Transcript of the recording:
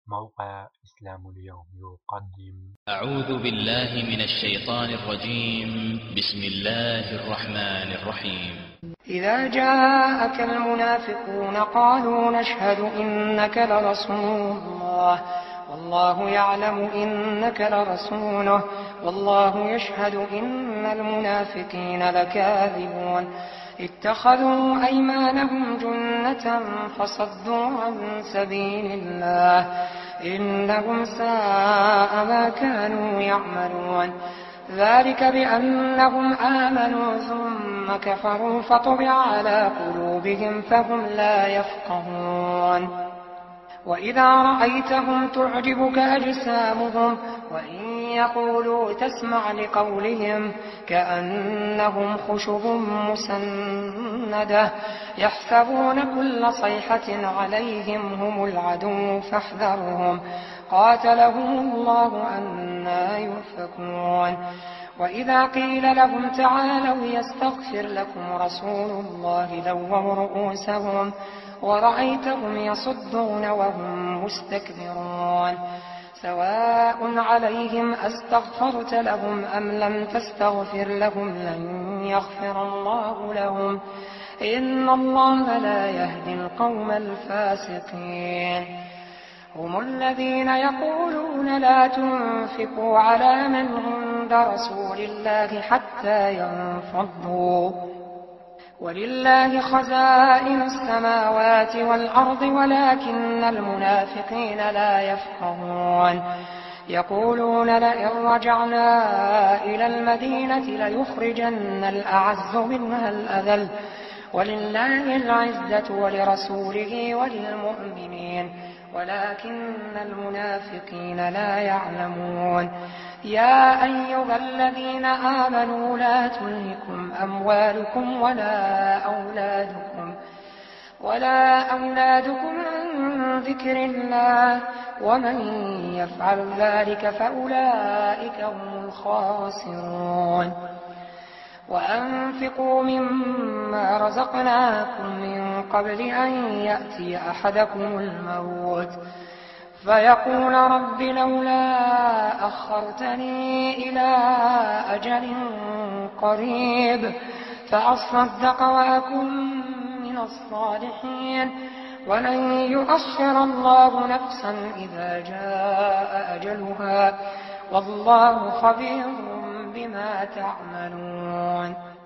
موقع إسلام اليوم يقدم. أعوذ بالله من الشيطان الرجيم. بسم الله الرحمن الرحيم. إذا جاءك المنافقون قالوا نشهد إنك لرسول الله والله يعلم إنك لرسوله والله يشهد إن المنافقين لكاذبون اتخذوا أيمانهم جنة فصدوا عن سبيل الله إنهم ساء ما كانوا يعملون ذلك بأنهم آمنوا ثم كفروا فطبع على قلوبهم فهم لا يفقهون وإذا رأيتهم تعجبك أجسامهم وإن يقولوا تسمع لقولهم كأنهم خشب مسندة يحسبون كل صيحة عليهم هم العدو فاحذرهم قاتلهم الله أنى يؤفكون وإذا قيل لهم تعالوا يستغفر لكم رسول الله لووا رؤوسهم ورأيتهم يصدون وهم مستكبرون سواء عليهم أستغفرت لهم أم لم تستغفر لهم لن يغفر الله لهم إن الله لا يهدي القوم الفاسقين هم الذين يقولون لا تنفقوا على من عند رسول الله حتى ينفضوا ولله خزائن السماوات والأرض ولكن المنافقين لا يفقهون يقولون لئن رجعنا إلى المدينة ليخرجن الأعز منها الأذل ولله العزة ولرسوله وللمؤمنين ولكن المنافقين لا يعلمون يا أيها الذين آمنوا لا تلهكم أموالكم ولا أولادكم عن ذكر الله ومن يفعل ذلك فأولئك هم الخاسرون وأنفقوا مما رزقناكم من قبل أن يأتي أحدكم الموت فيقول رب لولا أخرتني إلى أجل قريب فأصدق وأكن من الصالحين ولن يؤخر الله نفسا إذا جاء أجلها والله خبير بما تعملون.